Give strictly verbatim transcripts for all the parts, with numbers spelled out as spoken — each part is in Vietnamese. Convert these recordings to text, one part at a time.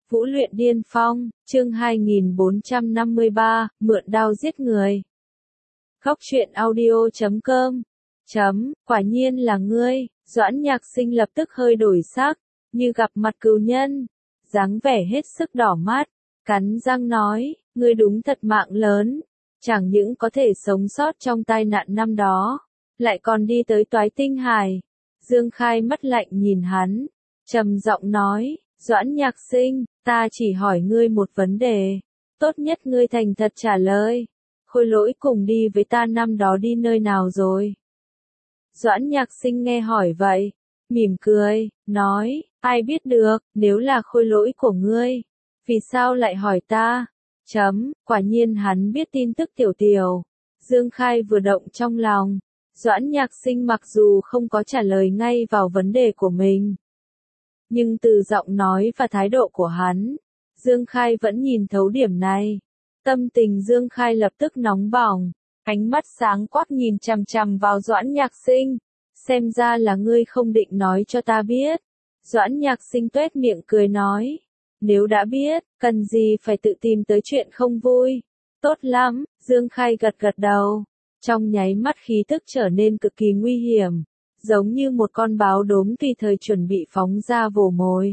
Vũ luyện điên phong, chương hai nghìn bốn trăm năm mươi ba, mượn đao giết người. Góc truyện audio chấm com. Chấm, quả nhiên là ngươi, Doãn Nhạc Sinh lập tức hơi đổi sắc, như gặp mặt cừu nhân, dáng vẻ hết sức đỏ mắt, cắn răng nói, ngươi đúng thật mạng lớn, chẳng những có thể sống sót trong tai nạn năm đó, lại còn đi tới Toái Tinh Hải. Dương Khai mắt lạnh nhìn hắn, trầm giọng nói, Doãn Nhạc Sinh, ta chỉ hỏi ngươi một vấn đề, tốt nhất ngươi thành thật trả lời. Khôi Lỗi cùng đi với ta năm đó đi nơi nào rồi? Doãn Nhạc Sinh nghe hỏi vậy, mỉm cười, nói, ai biết được, nếu là Khôi Lỗi của ngươi, vì sao lại hỏi ta? Chấm, quả nhiên hắn biết tin tức tiểu tiểu. Dương Khai vừa động trong lòng, Doãn Nhạc Sinh mặc dù không có trả lời ngay vào vấn đề của mình, nhưng từ giọng nói và thái độ của hắn, Dương Khai vẫn nhìn thấu điểm này. Tâm tình Dương Khai lập tức nóng bỏng, ánh mắt sáng quắc nhìn chằm chằm vào Doãn Nhạc Sinh. Xem ra là ngươi không định nói cho ta biết. Doãn Nhạc Sinh tuét miệng cười nói, nếu đã biết, cần gì phải tự tìm tới chuyện không vui. Tốt lắm, Dương Khai gật gật đầu. Trong nháy mắt khí tức trở nên cực kỳ nguy hiểm, giống như một con báo đốm tùy thời chuẩn bị phóng ra vồ mồi,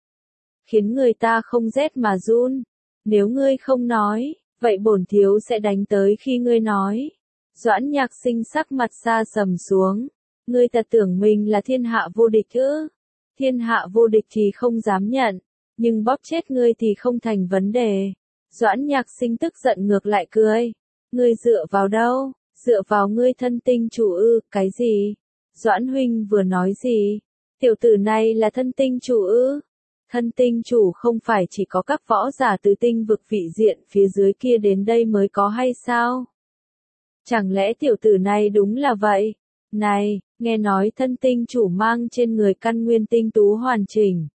khiến người ta không rét mà run. Nếu ngươi không nói, vậy bổn thiếu sẽ đánh tới khi ngươi nói. Doãn Nhạc Sinh sắc mặt xa sầm xuống, ngươi thật tưởng mình là thiên hạ vô địch ư? Thiên hạ vô địch thì không dám nhận, nhưng bóp chết ngươi thì không thành vấn đề. Doãn Nhạc Sinh tức giận ngược lại cười, ngươi dựa vào đâu? Dựa vào ngươi thân tinh chủ ư? Cái gì? Doãn huynh vừa nói gì? Tiểu tử này là thân tinh chủ ư? Thân tinh chủ không phải chỉ có các võ giả từ tinh vực vị diện phía dưới kia đến đây mới có hay sao? Chẳng lẽ tiểu tử này đúng là vậy? Này, nghe nói thân tinh chủ mang trên người căn nguyên tinh tú hoàn chỉnh,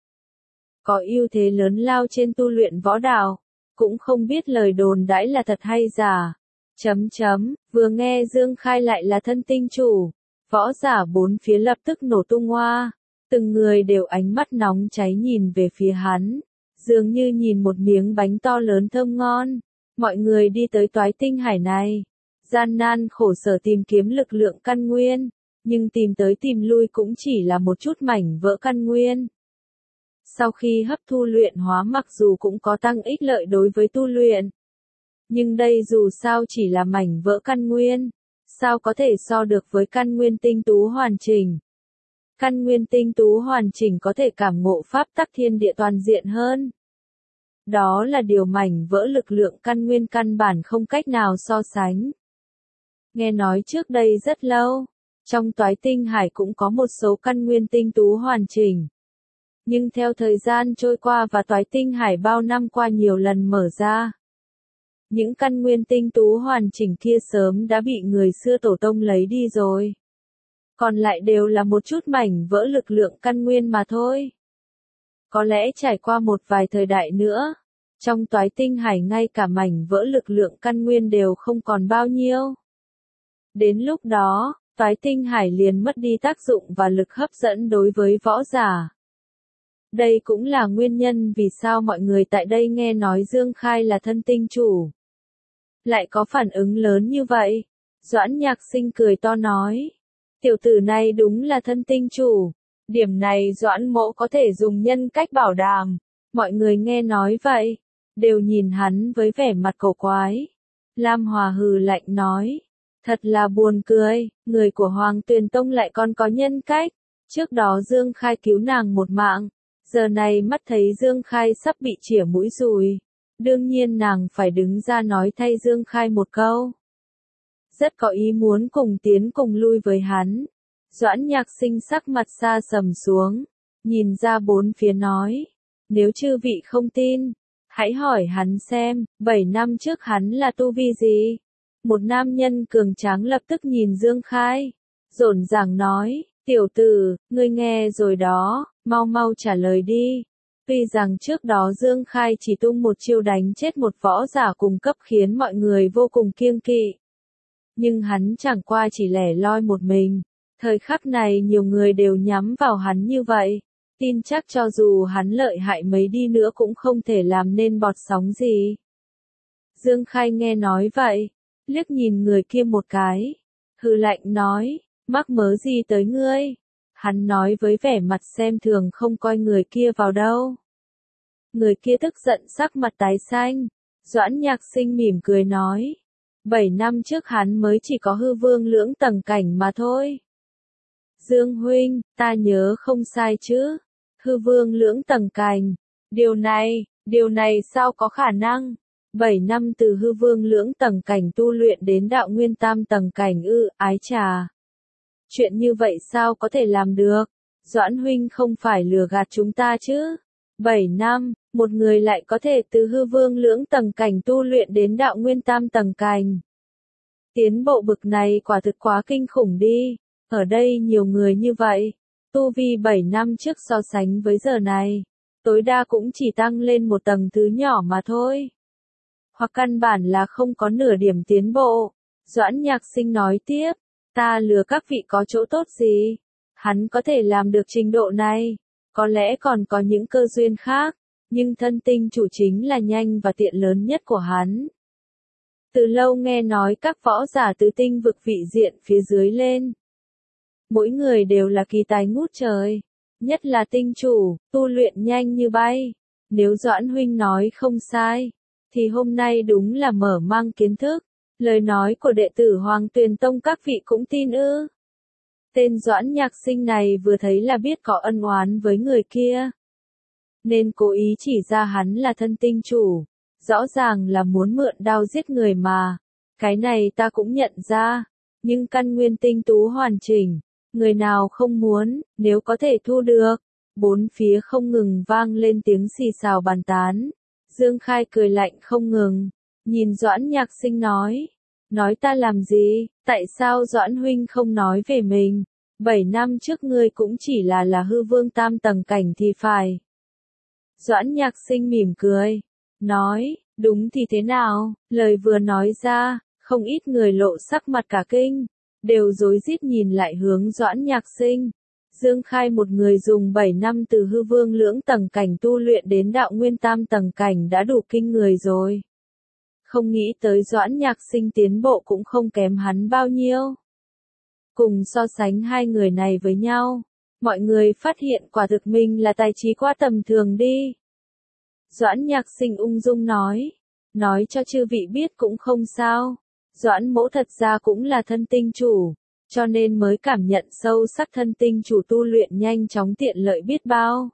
có ưu thế lớn lao trên tu luyện võ đạo, cũng không biết lời đồn đãi là thật hay giả. Chấm chấm, vừa nghe Dương Khai lại là thân tinh chủ, võ giả bốn phía lập tức nổ tung hoa, từng người đều ánh mắt nóng cháy nhìn về phía hắn, dường như nhìn một miếng bánh to lớn thơm ngon. Mọi người đi tới Toái Tinh Hải này, gian nan khổ sở tìm kiếm lực lượng căn nguyên, nhưng tìm tới tìm lui cũng chỉ là một chút mảnh vỡ căn nguyên. Sau khi hấp thu luyện hóa mặc dù cũng có tăng ích lợi đối với tu luyện, nhưng đây dù sao chỉ là mảnh vỡ căn nguyên, sao có thể so được với căn nguyên tinh tú hoàn chỉnh. Căn nguyên tinh tú hoàn chỉnh có thể cảm ngộ pháp tắc thiên địa toàn diện hơn. Đó là điều mảnh vỡ lực lượng căn nguyên căn bản không cách nào so sánh. Nghe nói trước đây rất lâu, trong Toái Tinh Hải cũng có một số căn nguyên tinh tú hoàn chỉnh. Nhưng theo thời gian trôi qua và Toái Tinh Hải bao năm qua nhiều lần mở ra, những căn nguyên tinh tú hoàn chỉnh kia sớm đã bị người xưa tổ tông lấy đi rồi. Còn lại đều là một chút mảnh vỡ lực lượng căn nguyên mà thôi. Có lẽ trải qua một vài thời đại nữa, trong Toái Tinh Hải ngay cả mảnh vỡ lực lượng căn nguyên đều không còn bao nhiêu. Đến lúc đó, Toái Tinh Hải liền mất đi tác dụng và lực hấp dẫn đối với võ giả. Đây cũng là nguyên nhân vì sao mọi người tại đây nghe nói Dương Khai là thân tinh chủ, lại có phản ứng lớn như vậy. Doãn Nhạc Sinh cười to nói, tiểu tử này đúng là thân tinh chủ, điểm này Doãn mỗ có thể dùng nhân cách bảo đảm. Mọi người nghe nói vậy, đều nhìn hắn với vẻ mặt cổ quái. Lam Hòa hừ lạnh nói, thật là buồn cười, người của Hoàng Tuyền Tông lại còn có nhân cách. Trước đó Dương Khai cứu nàng một mạng, giờ này mắt thấy Dương Khai sắp bị chĩa mũi rồi, đương nhiên nàng phải đứng ra nói thay Dương Khai một câu. Rất có ý muốn cùng tiến cùng lui với hắn. Doãn Nhạc Sinh sắc mặt xa sầm xuống, nhìn ra bốn phía nói, nếu chư vị không tin, hãy hỏi hắn xem, bảy năm trước hắn là tu vi gì? Một nam nhân cường tráng lập tức nhìn Dương Khai, rộn ràng nói, tiểu tử, ngươi nghe rồi đó, mau mau trả lời đi. Tuy rằng trước đó Dương Khai chỉ tung một chiêu đánh chết một võ giả cùng cấp khiến mọi người vô cùng kiêng kỵ, nhưng hắn chẳng qua chỉ lẻ loi một mình. Thời khắc này nhiều người đều nhắm vào hắn như vậy, tin chắc cho dù hắn lợi hại mấy đi nữa cũng không thể làm nên bọt sóng gì. Dương Khai nghe nói vậy, liếc nhìn người kia một cái, hừ lạnh nói, mắc mớ gì tới ngươi? Hắn nói với vẻ mặt xem thường không coi người kia vào đâu. Người kia tức giận sắc mặt tái xanh, Doãn Nhạc Sinh mỉm cười nói, bảy năm trước hắn mới chỉ có hư vương lưỡng tầng cảnh mà thôi. Dương huynh, ta nhớ không sai chứ, hư vương lưỡng tầng cảnh, điều này, điều này sao có khả năng? Bảy năm từ hư vương lưỡng tầng cảnh tu luyện đến đạo nguyên tam tầng cảnh ư, ái trà. Chuyện như vậy sao có thể làm được? Doãn huynh không phải lừa gạt chúng ta chứ? Bảy năm, một người lại có thể từ hư vương lưỡng tầng cảnh tu luyện đến đạo nguyên tam tầng cảnh. Tiến bộ bực này quả thực quá kinh khủng đi, ở đây nhiều người như vậy, tu vi bảy năm trước so sánh với giờ này, tối đa cũng chỉ tăng lên một tầng thứ nhỏ mà thôi. Hoặc căn bản là không có nửa điểm tiến bộ. Doãn Nhạc Sinh nói tiếp, ta lừa các vị có chỗ tốt gì? Hắn có thể làm được trình độ này, có lẽ còn có những cơ duyên khác, nhưng thân tinh chủ chính là nhanh và tiện lớn nhất của hắn. Từ lâu nghe nói các võ giả tứ tinh vực vị diện phía dưới lên. Mỗi người đều là kỳ tài ngút trời, nhất là tinh chủ, tu luyện nhanh như bay. Nếu Doãn huynh nói không sai, thì hôm nay đúng là mở mang kiến thức. Lời nói của đệ tử Hoàng Tuyền Tông các vị cũng tin ư? Tên Doãn Nhạc Sinh này vừa thấy là biết có ân oán với người kia, nên cố ý chỉ ra hắn là thân tinh chủ, rõ ràng là muốn mượn đao giết người mà. Cái này ta cũng nhận ra, nhưng căn nguyên tinh tú hoàn chỉnh, người nào không muốn, nếu có thể thu được. Bốn phía không ngừng vang lên tiếng xì xào bàn tán. Dương Khai cười lạnh không ngừng, nhìn Doãn Nhạc Sinh nói, nói ta làm gì, tại sao Doãn huynh không nói về mình, bảy năm trước ngươi cũng chỉ là là hư vương tam tầng cảnh thì phải. Doãn Nhạc Sinh mỉm cười, nói, đúng thì thế nào, lời vừa nói ra, không ít người lộ sắc mặt cả kinh, đều rối rít nhìn lại hướng Doãn Nhạc Sinh. Dương Khai một người dùng bảy năm từ hư vương lưỡng tầng cảnh tu luyện đến đạo nguyên tam tầng cảnh đã đủ kinh người rồi. Không nghĩ tới Doãn Nhạc Sinh tiến bộ cũng không kém hắn bao nhiêu. Cùng so sánh hai người này với nhau, mọi người phát hiện quả thực mình là tài trí quá tầm thường đi. Doãn Nhạc Sinh ung dung nói, nói cho chư vị biết cũng không sao, Doãn mỗ thật ra cũng là thân tinh chủ, cho nên mới cảm nhận sâu sắc thân tinh chủ tu luyện nhanh chóng tiện lợi biết bao.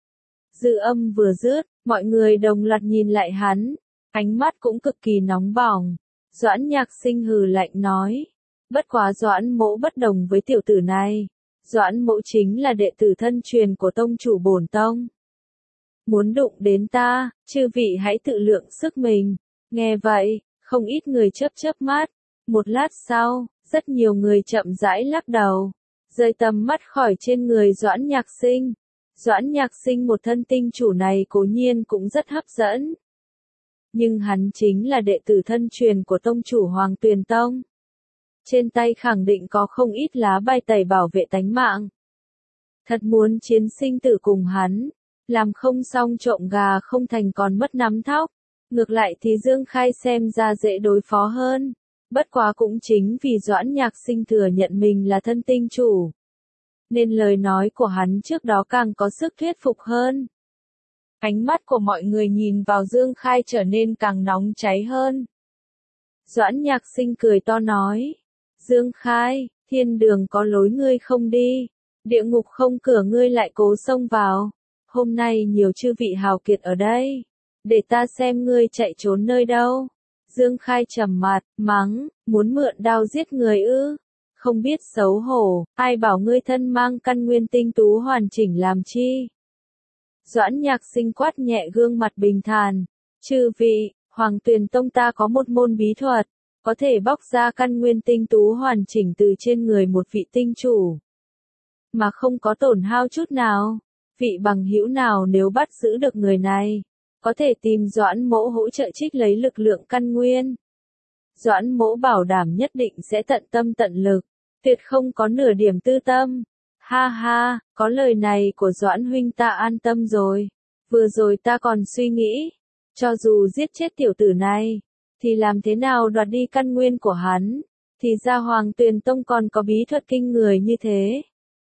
Dư âm vừa dứt, mọi người đồng loạt nhìn lại hắn, ánh mắt cũng cực kỳ nóng bỏng. Doãn Nhạc Sinh hừ lạnh nói, bất quá Doãn mỗ bất đồng với tiểu tử này, Doãn mỗ chính là đệ tử thân truyền của tông chủ bổn tông. Muốn đụng đến ta, chư vị hãy tự lượng sức mình. Nghe vậy, không ít người chớp chớp mắt. Một lát sau, rất nhiều người chậm rãi lắc đầu, rời tầm mắt khỏi trên người Doãn Nhạc Sinh. Doãn Nhạc Sinh một thân tinh chủ này cố nhiên cũng rất hấp dẫn. Nhưng hắn chính là đệ tử thân truyền của tông chủ Hoàng Tuyền Tông. Trên tay khẳng định có không ít lá bài tẩy bảo vệ tánh mạng. Thật muốn chiến sinh tử cùng hắn, làm không xong trộm gà không thành còn mất nắm thóc. Ngược lại thì Dương Khai xem ra dễ đối phó hơn. Bất quá cũng chính vì Doãn Nhạc Sinh thừa nhận mình là thân tinh chủ, nên lời nói của hắn trước đó càng có sức thuyết phục hơn. Ánh mắt của mọi người nhìn vào Dương Khai trở nên càng nóng cháy hơn. Doãn Nhạc Sinh cười to nói, Dương Khai, thiên đường có lối ngươi không đi, địa ngục không cửa ngươi lại cố xông vào. Hôm nay nhiều chư vị hào kiệt ở đây, để ta xem ngươi chạy trốn nơi đâu. Dương Khai trầm mặt, mắng, muốn mượn đao giết người ư? Không biết xấu hổ, ai bảo ngươi thân mang căn nguyên tinh tú hoàn chỉnh làm chi? Doãn Nhạc Sinh quát nhẹ gương mặt bình thản, chư vị, Hoàng Tuyền Tông ta có một môn bí thuật, có thể bóc ra căn nguyên tinh tú hoàn chỉnh từ trên người một vị tinh chủ, mà không có tổn hao chút nào. Vị bằng hữu nào nếu bắt giữ được người này, có thể tìm Doãn mỗ hỗ trợ trích lấy lực lượng căn nguyên. Doãn mỗ bảo đảm nhất định sẽ tận tâm tận lực, tuyệt không có nửa điểm tư tâm. Ha ha, có lời này của Doãn huynh ta an tâm rồi. Vừa rồi ta còn suy nghĩ, cho dù giết chết tiểu tử này, thì làm thế nào đoạt đi căn nguyên của hắn, thì ra Hoàng Tuyền Tông còn có bí thuật kinh người như thế.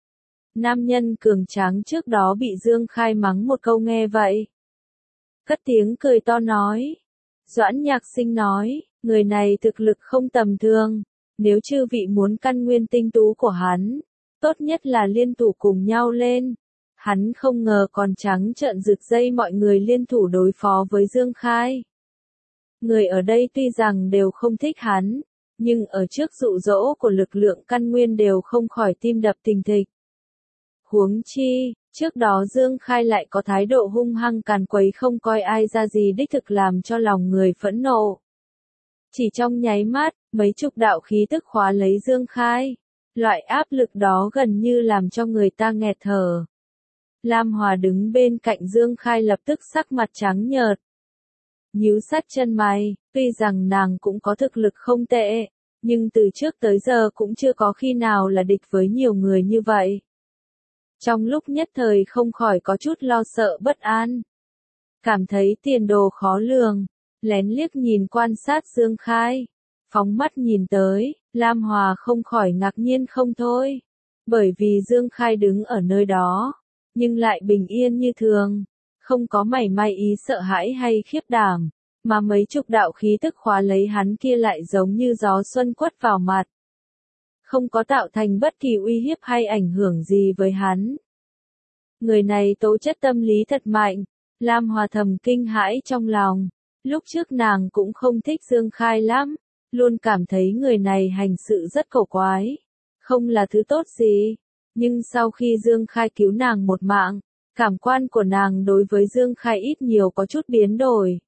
Nam nhân cường tráng trước đó bị Dương Khai mắng một câu nghe vậy. Cất tiếng cười to nói. Doãn Nhạc Sinh nói, người này thực lực không tầm thường, nếu chư vị muốn căn nguyên tinh tú của hắn, tốt nhất là liên thủ cùng nhau lên. Hắn không ngờ còn trắng trợn rực dây mọi người liên thủ đối phó với Dương Khai. Người ở đây tuy rằng đều không thích hắn, nhưng ở trước dụ dỗ của lực lượng căn nguyên đều không khỏi tim đập thình thịch. Huống chi, trước đó Dương Khai lại có thái độ hung hăng càn quấy không coi ai ra gì đích thực làm cho lòng người phẫn nộ. Chỉ trong nháy mắt, mấy chục đạo khí tức khóa lấy Dương Khai. Loại áp lực đó gần như làm cho người ta nghẹt thở. Lam Hòa đứng bên cạnh Dương Khai lập tức sắc mặt trắng nhợt. Nhíu sát chân mày, tuy rằng nàng cũng có thực lực không tệ, nhưng từ trước tới giờ cũng chưa có khi nào là địch với nhiều người như vậy. Trong lúc nhất thời không khỏi có chút lo sợ bất an. Cảm thấy tiền đồ khó lường, lén liếc nhìn quan sát Dương Khai. Phóng mắt nhìn tới, Lam Hòa không khỏi ngạc nhiên không thôi. Bởi vì Dương Khai đứng ở nơi đó, nhưng lại bình yên như thường, không có mảy may ý sợ hãi hay khiếp đảm, mà mấy chục đạo khí tức khóa lấy hắn kia lại giống như gió xuân quất vào mặt. Không có tạo thành bất kỳ uy hiếp hay ảnh hưởng gì với hắn. Người này tố chất tâm lý thật mạnh, Lam Hòa thầm kinh hãi trong lòng. Lúc trước nàng cũng không thích Dương Khai lắm, luôn cảm thấy người này hành sự rất cổ quái, không là thứ tốt gì. Nhưng sau khi Dương Khai cứu nàng một mạng, cảm quan của nàng đối với Dương Khai ít nhiều có chút biến đổi.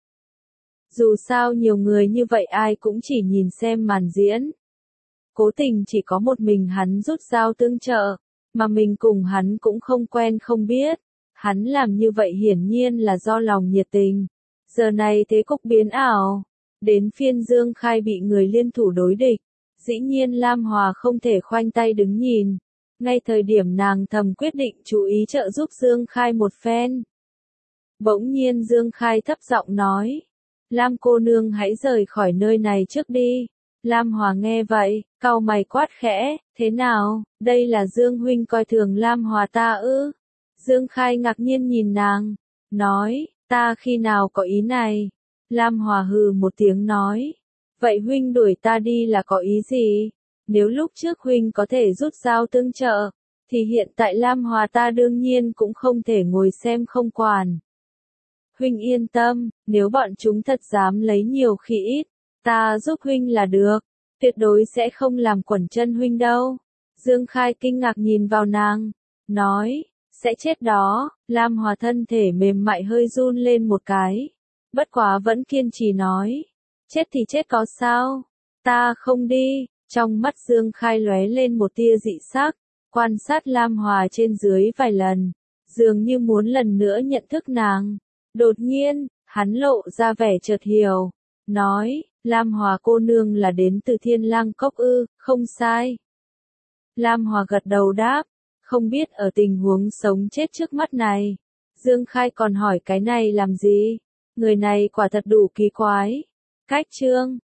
Dù sao nhiều người như vậy ai cũng chỉ nhìn xem màn diễn. Cố tình chỉ có một mình hắn rút dao tương trợ, mà mình cùng hắn cũng không quen không biết. Hắn làm như vậy hiển nhiên là do lòng nhiệt tình. Giờ này thế cục biến ảo. Đến phiên Dương Khai bị người liên thủ đối địch. Dĩ nhiên Lam Hòa không thể khoanh tay đứng nhìn. Ngay thời điểm nàng thầm quyết định chú ý trợ giúp Dương Khai một phen. Bỗng nhiên Dương Khai thấp giọng nói. Lam cô nương hãy rời khỏi nơi này trước đi. Lam Hòa nghe vậy, cau mày quát khẽ, thế nào, đây là Dương huynh coi thường Lam Hòa ta ư? Dương Khai ngạc nhiên nhìn nàng, nói, ta khi nào có ý này? Lam Hòa hừ một tiếng nói, vậy huynh đuổi ta đi là có ý gì? Nếu lúc trước huynh có thể rút dao tương trợ, thì hiện tại Lam Hòa ta đương nhiên cũng không thể ngồi xem không quản. Huynh yên tâm, nếu bọn chúng thật dám lấy nhiều khi ít, ta giúp huynh là được, tuyệt đối sẽ không làm quẩn chân huynh đâu. Dương Khai kinh ngạc nhìn vào nàng, nói, sẽ chết đó. Lam Hòa thân thể mềm mại hơi run lên một cái, bất quá vẫn kiên trì nói, chết thì chết có sao, ta không đi. Trong mắt Dương Khai lóe lên một tia dị sắc, quan sát Lam Hòa trên dưới vài lần, dường như muốn lần nữa nhận thức nàng. Đột nhiên, hắn lộ ra vẻ chợt hiểu, nói, Lam Hòa cô nương là đến từ Thiên Lang Cốc ư? Không sai. Lam Hòa gật đầu đáp, không biết ở tình huống sống chết trước mắt này, Dương Khai còn hỏi cái này làm gì? Người này quả thật đủ kỳ quái. Cách chương